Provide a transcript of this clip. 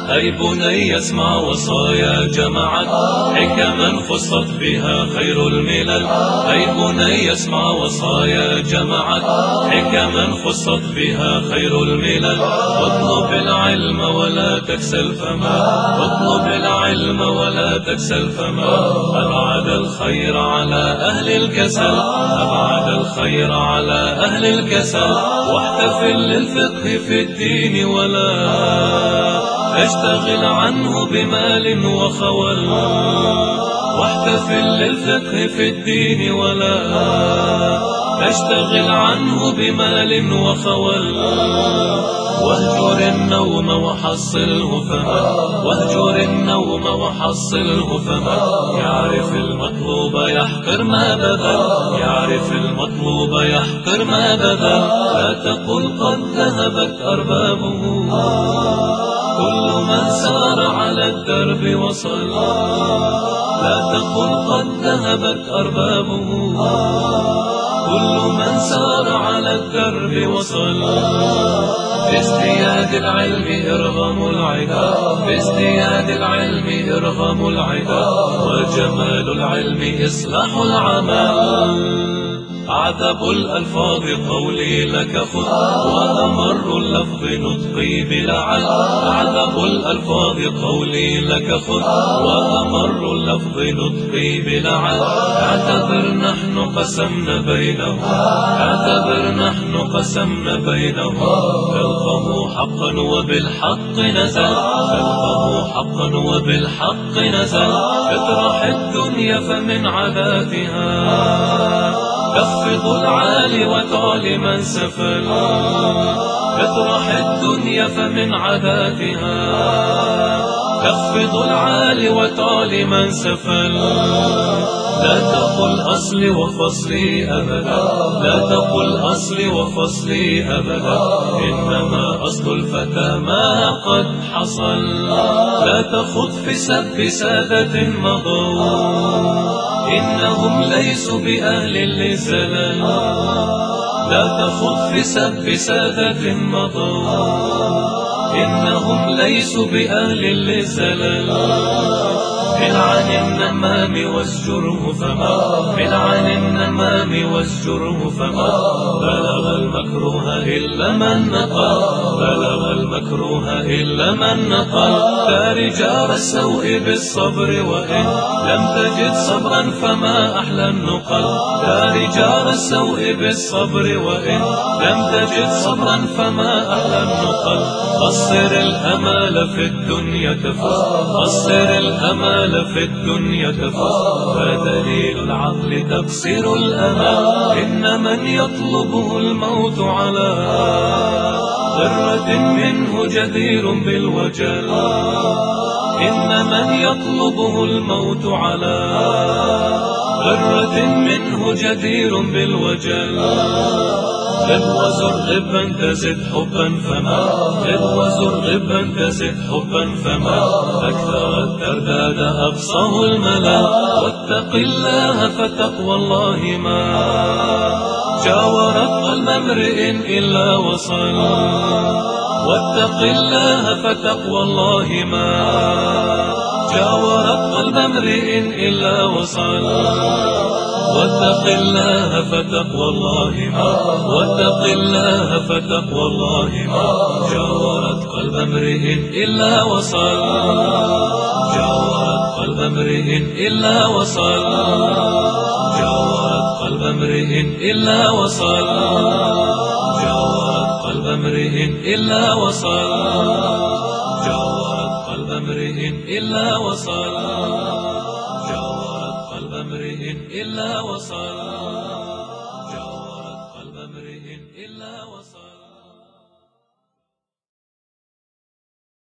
أي بني اسمع وصايا جمعت حكما خصت بها خير الملل. أي بني اسمع وصايا جمعت حكما خصت بها خير الملل. اطلب العلم ولا تكسل فما، اطلب العلم ولا تكسل فما، أبعد الخير على أهل الكسل، أبعد الخير على أهل الكسل. واحتفل للفقه في الدين ولا تشتغل عنه بمال وخول، واحتفل للفقه في الدين ولا تشتغل عنه بمال وخول. واهجر النوم وحصله فما، واهجر النوم وحصله فما، يعرف المطلوب يحقر ما بذل، يعرف المطلوب يحقر ما بذل. لا تقل قد ذهبت أربابه، كل من سار على الدرب وصل. لا تقل قد ذهبت أربابه، كل من سار على الدرب وصل. بازدياد العلم ارغم العدا، بازدياد العلم ارغم العدا، وجمال العلم إصلاح العمل. أعذب الألفاظ قولي لك خذ، وأمر اللفظ نطقي بلعل. أعذب الألفاظ قولي لك خذ، وأمر اللفظ نطقي بلعل. اعتبر نحن قسمنا بينهم، اعتبر نحن قسمنا بينهم. خلقه حقا وبالحق نزل، خلقه حقا وبالحق نزل. اطرح الدنيا فمن عاداتها تخفض العالي وتعلي من سفل. اطرح الدنيا فمن عاداتها تخفض العالي وتعلي من سفل. لا تقل أصلي وفصلي أبدا، لا تقل أصلي وفصلي أبدا، إنما أصل الفتى ما قد حصل. لا تخض في سب سادة مضوا، إنهم ليسوا بأهل للزلل. لا تخض في سب سادة مضوا، إنهم ليسوا بأهل للزلل. من عن النمام واسجره فما، من عن النمام واسجره فما، بلغ المكروه إلا من نقل، بلغ المكروه إلا من نقل. دار جار السوء بالصبر وإن لم تجد صبرا فما أحلى النقل. دار جار السوء بالصبر وإن لم تجد صبرا فما أحلى النقل. قصر الأمال في الدنيا تفوز، قصر الأمال في الدنيا تفوز، فدليل العقل تقصير الأمال. إن من يطلبه الموت على غرة منه جدير بالوجل، إن من يطلبه الموت على غرة منه جدير بالوجل. غب وزر غبا تزد حبا فما، غب وزر غبا تزد حبا فما، أكثر الترداد أقصاه الملل. واتق الله فتقوى الله ما جاورت قلب امرئ إلا وصل. واتق الله فتقوى الله ما جاورت قلب امرئ إلا وصل. واتق الله فتقوى الله ما، واتق الله فتقوى الله ما جاورت قلب امرئ إلا وصل. جاورت قلب امرئ إلا وصل، جاورت قلب امرئ إلا وصل، جاورت قلب امرئ إلا وصل، جاورت قلب امرئ إلا وصل، جاورت قلب امرئ إلا وصل.